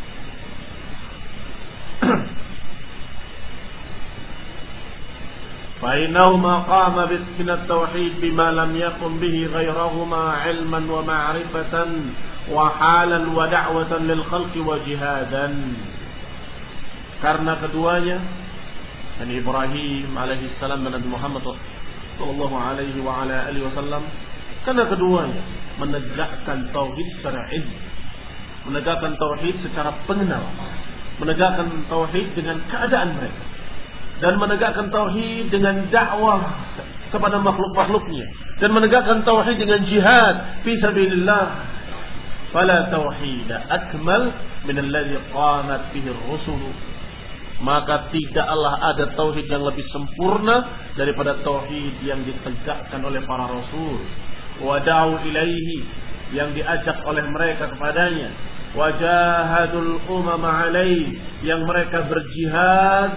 Fa innahu ma qama bi at-tauhid bima lam yakun bihi ghayrahuma ilman wa ma'rifatan wa halan wa da'watan lil khalqi wa jihadan. Karena keduanya, Nabi Ibrahim alaihi salam dan Nabi Muhammad sallallahu alaihi wa ala alihi wasallam, karena keduanya menegakkan tauhid secara ilmu, menegakkan tauhid secara pengenalan, menegakkan tauhid dengan keadaan mereka, dan menegakkan tauhid dengan dakwah kepada makhluk-makhluknya, dan menegakkan tauhid dengan jihad fi sabilillah. Fala tauhid akmal min alladhi qamat bihi ar-rusul maka tidaklah ada tauhid yang lebih sempurna daripada tauhid yang ditegakkan oleh para rasul. Wada'u ilaihi, yang diajak oleh mereka kepadanya. Wajahadul umama alaihi, yang mereka berjihad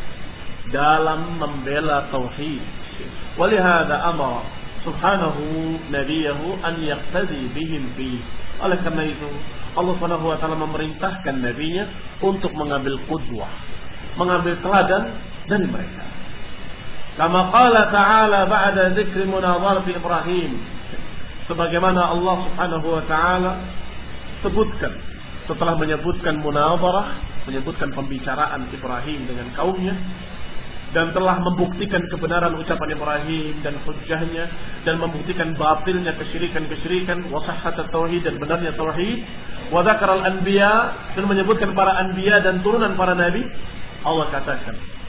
dalam membela tauhid. Walihada amara subhanahu nabiyahu an yaqtadi bihim fi. Oleh karena itu Allah Subhanahu wa taala memerintahkan nabinya untuk mengambil qudwah, mengambil teladan dari mereka. Kama qala ta'ala ba'da dzikri munadharati Ibrahim, sebagaimana Allah Subhanahu wa taala sebutkan setelah menyebutkan munadharah, menyebutkan pembicaraan Ibrahim dengan kaumnya, dan telah membuktikan kebenaran ucapan Ibrahim dan hujjahnya, dan membuktikan batilnya kesyirikan-kesyirikan, wa sahhat tauhid, dan benarnya tauhid, wa dzakara al-anbiya, dan menyebutkan para anbiya dan turunan para nabi. Allah katakan,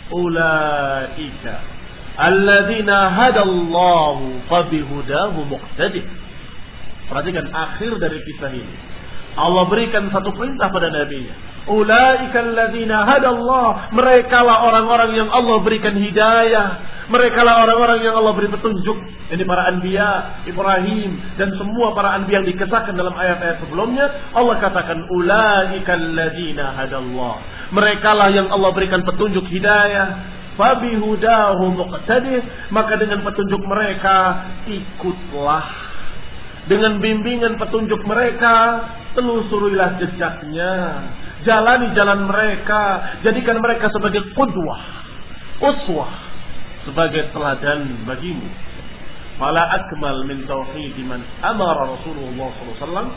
ulaika alladzina hadallahu fabihudahu muqtadi. Perhatikan akhir dari kisah ini. Allah berikan satu perintah pada nabinya. Ulaika alladzina hadallah, merekalah orang-orang yang Allah berikan hidayah, merekalah orang-orang yang Allah beri petunjuk. Ini para anbiya, Ibrahim dan semua para anbiya yang dikisahkan dalam ayat-ayat sebelumnya. Allah katakan ulaika alladzina hadallah, merekalah yang Allah berikan petunjuk hidayah. Fabihudahu muqtadih, maka dengan petunjuk mereka ikutlah. Dengan bimbingan petunjuk mereka telusurilah jejaknya, jalani jalan mereka, jadikan mereka sebagai qudwah, uswah, sebagai teladan bagimu. Fala akmal min tauhid man amara Rasulullah sallallahu alaihi wasallam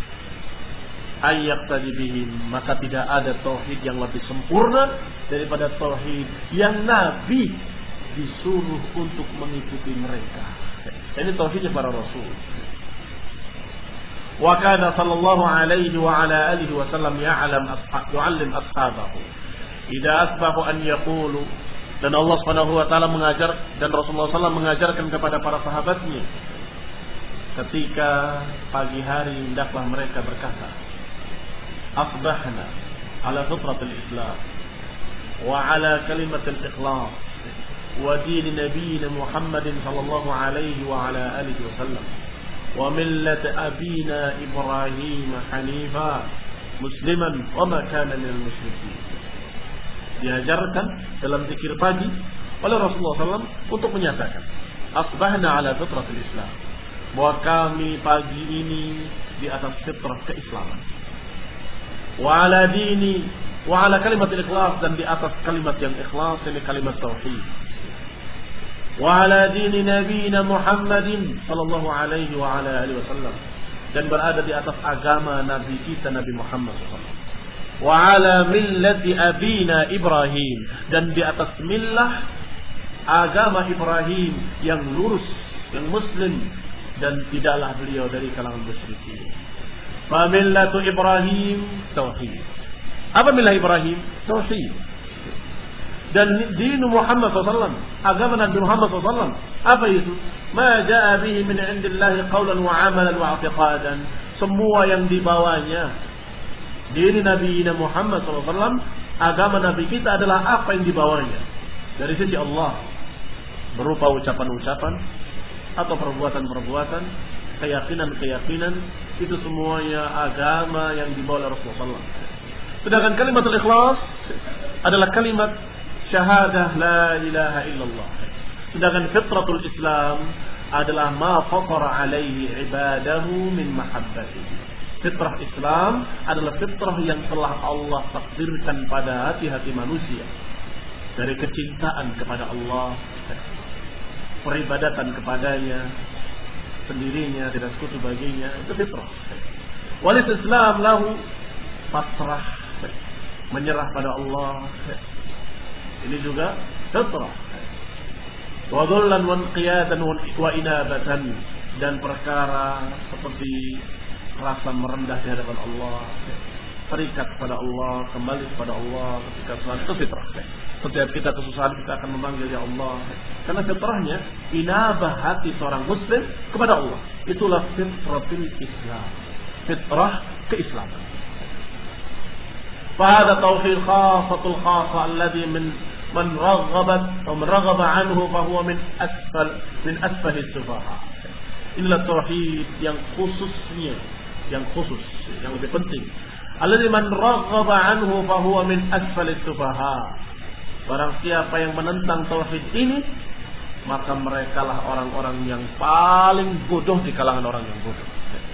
ayyaqtadi bihim, maka tidak ada tauhid yang lebih sempurna daripada tauhid yang Nabi disuruh untuk mengikuti mereka. Ini tauhidnya para rasul. Wa kana sallallahu alaihi wa ala alihi wa sallam ya'lam ashab yu'allim ashabahu idza asbahu an yaqulu, dan Allah Subhanahu wa taala mengajar, dan Rasulullah sallallahu alaihi wasallam mengajarkan kepada para sahabatnya ketika pagi hari hendaklah mereka berkata, asbahna ala fitratil islam wa ala kalimatil ikhlas wa din nabiyina Muhammadin sallallahu alaihi wa ala alihi wa sallam wa millat abina Ibrahim hanifa musliman wa ma kana minal musyrikin. Diajarkan dalam zikir pagi oleh Rasulullah sallallahu alaihi wasallam untuk menyatakan asbahna ala fitratil islam, bahwa kami pagi ini di atas fitrah keislaman, wa ala dini wa ala kalimatil ikhlas, dan di atas kalimat yang ikhlas, ini kalimat tauhid, wa ala dini nabiyina Muhammadin sallallahu alaihi wa ala alihi wasallam, dan berada di atas agama nabi kita Nabi Muhammad sallallahu alaihi wasallam, wa ala millati abina Ibrahim, dan di atas millah agama Ibrahim yang lurus, yang muslim, dan tidaklah beliau dari kalangan musyrikin. Fa millatu Ibrahim tauhid. Apa millah Ibrahim? Tauhid. Dan dinu Muhammad sallallahu alaihi wasallam, agama Nabi Muhammad sallallahu alaihi wasallam, apa itu? Ma jaa bihi min indillahi qawlan wa amalan wa i'tiqadan. Semua yang dibawanya dini Nabi Muhammad sallallahu alaihi wasallam, agama Nabi kita adalah apa yang dibawanya dari sisi Allah, berupa ucapan-ucapan atau perbuatan-perbuatan, keyakinan-keyakinan, itu semuanya agama yang dibawa oleh Rasulullah sallallahu alaihi wasallam. Sedangkan kalimatul ikhlas adalah kalimat syahadah la ilaha illallah. Sedangkan fitratul Islam adalah ma fatara alaihi ibadahu min mahabbatihi. Fitrah Islam adalah fitrah yang telah Allah takdirkan pada hati-hati manusia dari kecintaan kepada Allah, peribadatan kepadanya sendirinya, tidak sekutu baginya, itu fitrah. Walis Islam lahu fatrah, menyerah pada Allah. Ini juga fitrah. Wa dhullan wa inqiyadan wa inabatan, dan perkara seperti rasa merendah di hadapan Allah, terikat kepada Allah, kembali kepada Allah ketika salat, itu fitrah. Setiap kita kesusahan kita akan memanggil ya Allah, karena fitrahnya inabah hati seorang muslim kepada Allah. Itulah fitratul Islam, fitrah keislaman. Fahada tauhid khasatul khasa alladhi min man raghabat atau man raghaba anhu fahuwa min asfal min asfahi sufaha. Inilah tauhid yang khususnya, yang khusus, yang lebih penting. Alladhi man raghaba anhu fahuwa min asfali sufaha. Barang siapa yang menentang tauhid ini, maka merekalah orang-orang yang paling bodoh di kalangan orang yang bodoh.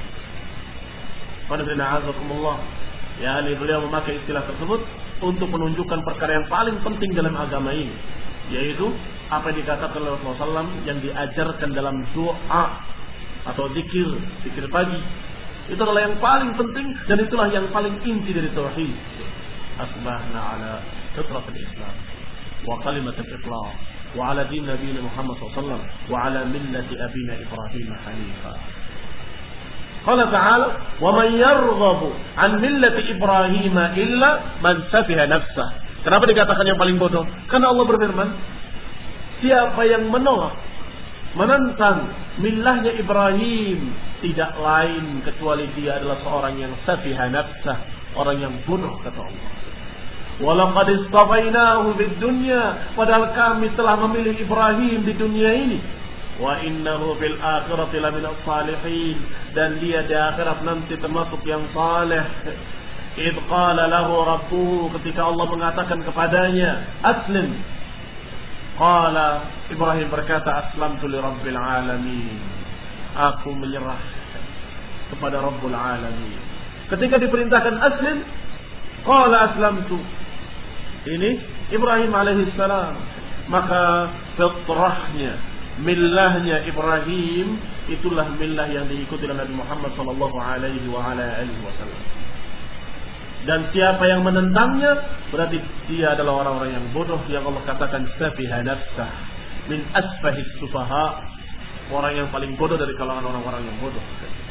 Ya, ini beliau memakai istilah tersebut untuk menunjukkan perkara yang paling penting dalam agama ini, yaitu apa yang dikatakan oleh Rasulullah shallallahu alaihi wasallam yang diajarkan dalam doa atau zikir, zikir pagi. Itu adalah yang paling penting dan itulah yang paling inti dari tauhid. Asbahna ala fitratil Islam wa kalimatul ikhlas wa ala din nabiyina Muhammad sallallahu alaihi wasallam wa ala millati abina Ibrahim hanifa. Qala ta'ala wa man yarghabu an millati Ibrahim illa man safiha nafsah. Kenapa dikatakan yang paling bodoh? Karena Allah berfirman, siapa yang menolak, menentang millahnya Ibrahim, tidak lain kecuali dia adalah seorang yang safiha nafsah, orang yang bodoh, kata Allah. Walaqad istafainahu fid dunya, padahal kami telah memilih Ibrahim di dunia ini. Wa innahu fil akhirati laminas salihin, dan dia di akhirat nanti termasuk yang saleh. Idh qala lahu rabbuhu, ketika Allah mengatakan kepadanya, aslim. Qala, Ibrahim berkata, aslamtu li rabbil alamin, aku menyerah kepada Rabbul alamin. Ketika diperintahkan aslim, qala aslamtu. Ini Ibrahim alaihi salam, maka fitrahnya, millahnya Ibrahim itulah millah yang diikuti oleh Nabi Muhammad sallallahu alaihi wa ala alihi wasallam. Dan siapa yang menentangnya berarti dia adalah orang-orang yang bodoh, yang Allah katakan safiha nafsah, min asfahis sufaha, orang yang paling bodoh dari kalangan orang-orang yang bodoh.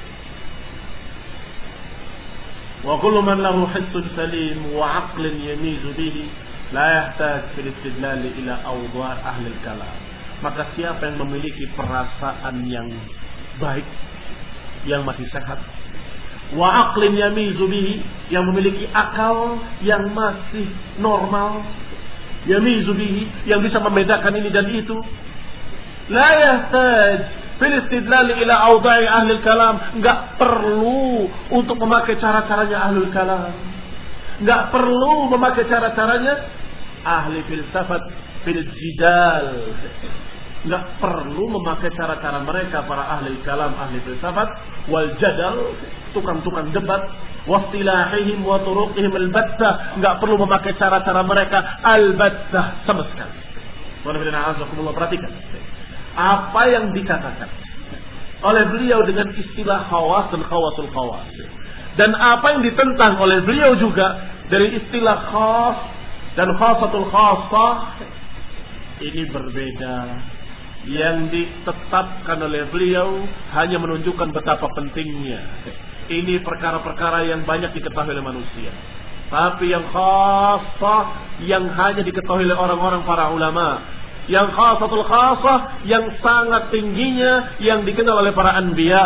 Wa kullu man lahu hissun salim wa aqlin yamizu bihi la yahtaj fil istidlal ila awdha' ahli al-kalam. Maka siapa yang memiliki perasaan yang baik, yang masih sehat, wa aqlin yamizu bihi, yang memiliki akal yang masih normal, yamizu bihi, yang bisa membedakan ini dan itu, la yahtaj fil istidlal ila awda'i ahli kalam, enggak perlu untuk memakai cara-caranya ahli kalam, enggak perlu memakai cara-caranya ahli filsafat, fil jidal, enggak perlu memakai cara-cara mereka para ahli kalam, ahli filsafat, wal jadal, tukang-tukang debat, wastilahihim wa turuqihim albattah, enggak perlu memakai cara-cara mereka albattah sama sekali. Walhamdulillah, perhatikan apa yang dikatakan oleh beliau dengan istilah khawas dan khawasul khawas, dan apa yang ditentang oleh beliau juga dari istilah khas dan khasatul khasah, ini berbeda. Yang ditetapkan oleh beliau hanya menunjukkan betapa pentingnya. Ini perkara-perkara yang banyak diketahui oleh manusia, tapi yang khasah yang hanya diketahui oleh orang-orang para ulama. Yang khasatul khasah yang sangat tingginya yang dikenal oleh para anbiya.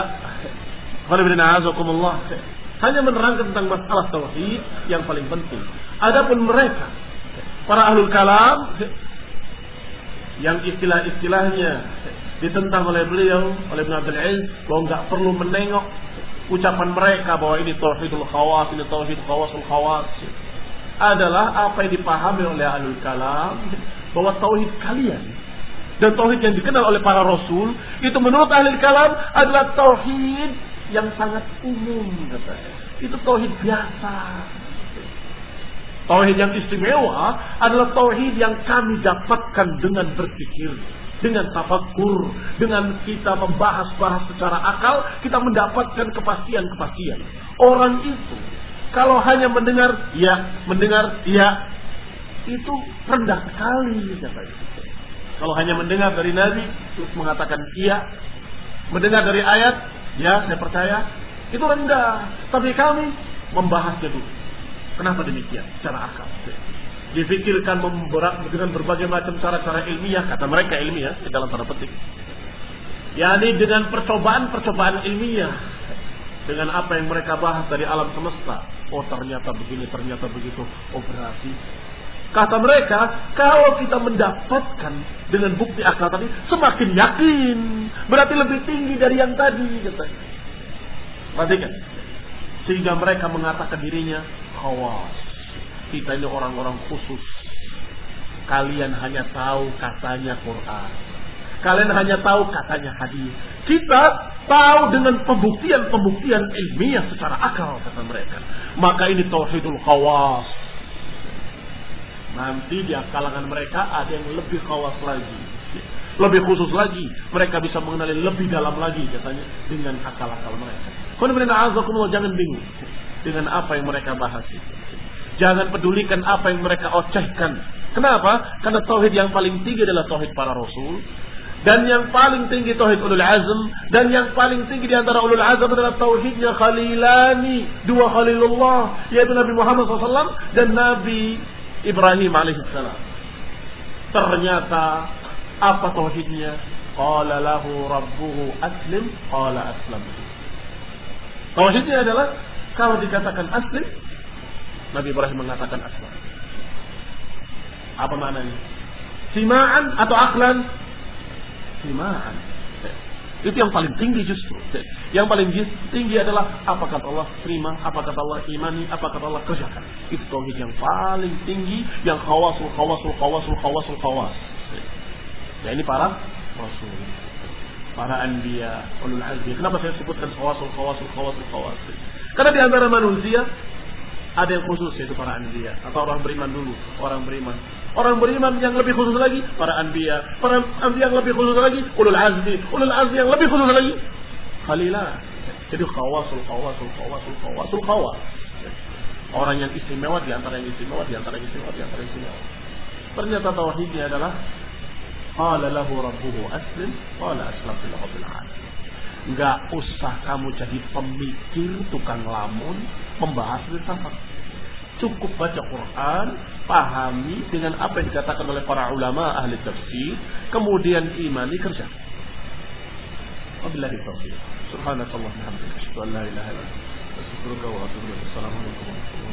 Hanya menerangkan tentang masalah tauhid yang paling penting. Adapun mereka para ahlul kalam yang istilah-istilahnya ditentang oleh beliau, oleh Ibn Abdul Aziz, bahwa enggak perlu menengok ucapan mereka bahwa ini tauhidul khawas, ini tauhid khawasul khawas, adalah apa yang dipahami oleh ahlul kalam, bahwa tauhid kalian dan tauhid yang dikenal oleh para rasul itu menurut ahli kalam adalah tauhid yang sangat umum, katanya. Itu tauhid biasa. Tauhid yang istimewa adalah tauhid yang kami dapatkan dengan berpikir, dengan tafakkur, dengan kita membahas-bahas secara akal, kita mendapatkan kepastian-kepastian. Orang itu kalau hanya mendengar ya, mendengar ya, itu rendah sekali, katanya. Kalau hanya mendengar dari Nabi terus mengatakan iya, mendengar dari ayat ya saya percaya, itu rendah. Tapi kami membahasnya dulu. Kenapa demikian? Secara akal. Difikirkan dengan berbagai macam cara-cara ilmiah, kata mereka ilmiah di dalam tanda petik. yakni dengan percobaan-percobaan ilmiah, dengan apa yang mereka bahas dari alam semesta, Oh ternyata begini, ternyata begitu. Oh berarti. Kata mereka, kalau kita mendapatkan dengan bukti akal tadi, semakin yakin. Berarti lebih tinggi dari yang tadi. Katanya. Perhatikan. Sehingga mereka mengatakan dirinya, khawas. Kita ini orang-orang khusus. Kalian hanya tahu katanya Quran. Kalian hanya tahu katanya hadis. Kita tahu dengan pembuktian-pembuktian ilmiah secara akal, kata mereka. Maka ini tauhidul khawas. Nanti di kalangan mereka ada yang lebih khawas lagi, lebih khusus lagi. Mereka bisa mengenali lebih dalam lagi, katanya, dengan akal-akal mereka. Jangan bingung dengan apa yang mereka bahas. Jangan pedulikan apa yang mereka ocehkan. Kenapa? Karena tauhid yang paling tinggi adalah tauhid para rasul. Dan yang paling tinggi tauhid ulul azm. Dan yang paling tinggi di antara ulul azm adalah tauhidnya khalilani. Dua khalilullah. Yaitu Nabi Muhammad shallallahu alaihi wasallam dan Nabi Ibrahim alaihissalam. Ternyata apa tauhidnya? Qala lahu rabbuhu aslim. Qala aslam. Tauhidnya adalah kalau dikatakan aslim, Nabi Ibrahim mengatakan aslam. Apa maknanya? Sima'an atau aklan? Sima'an. Itu yang paling tinggi justru. Yang paling tinggi adalah apa kata Allah terima, apa kata Allah imani, apa kata Allah kerjakan. Itu tauhid yang paling tinggi, yang khawasul khawasul khawasul khawasul khawas. Ya ini para rasul, para anbiya, ulul azmi. Kenapa saya sebutkan khawasul khawasul khawasul khawas? Karena di antara manusia ada yang khusus, yaitu para anbiya atau orang beriman dulu, orang beriman. Orang beriman yang lebih khusus lagi para anbiya, para anbiya yang lebih khusus lagi ulul azmi, ulul azmi yang lebih khusus lagi khalilah. Jadi khawasul khawasul khawasul khawasul khawas. Orang yang istimewa di antara yang istimewa, di antara yang istimewa, di antara yang istimewa. Ternyata tauhidnya adalah qala lahu rabbuhu aslim, qala aslamtu lirabbil alamin. Enggak usah kamu jadi pemikir, tukang lamun, membahas filsafat. Cukup baca Quran, pahami dengan apa yang dikatakan oleh para ulama ahli tafsir, kemudian imani kerja. Wabillahi taufiq. Subhanallah wa bihamdihi, asyhadu an la ilaha illa anta, astaghfiruka wa atubu ilaik. Assalamualaikum warahmatullahi wabarakatuh.